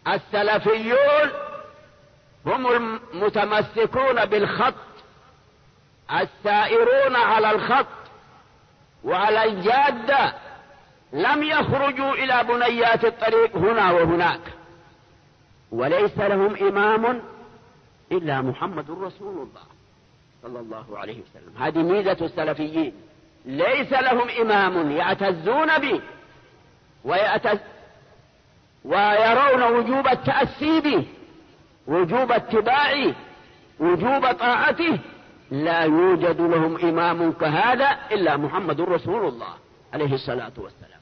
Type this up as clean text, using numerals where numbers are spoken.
السلفيون هم المتمسكون بالخط، السائرون على الخط وعلى الجادة، لم يخرجوا إلى بنيات الطريق هنا وهناك، وليس لهم إمام إلا محمد رسول الله صلى الله عليه وسلم. هذه ميزة السلفيين، ليس لهم إمام يعتزون به ويرون وجوب التأسي به، وجوب اتباعه، وجوب طاعته. لا يوجد لهم إمام كهذا إلا محمد رسول الله عليه الصلاة والسلام.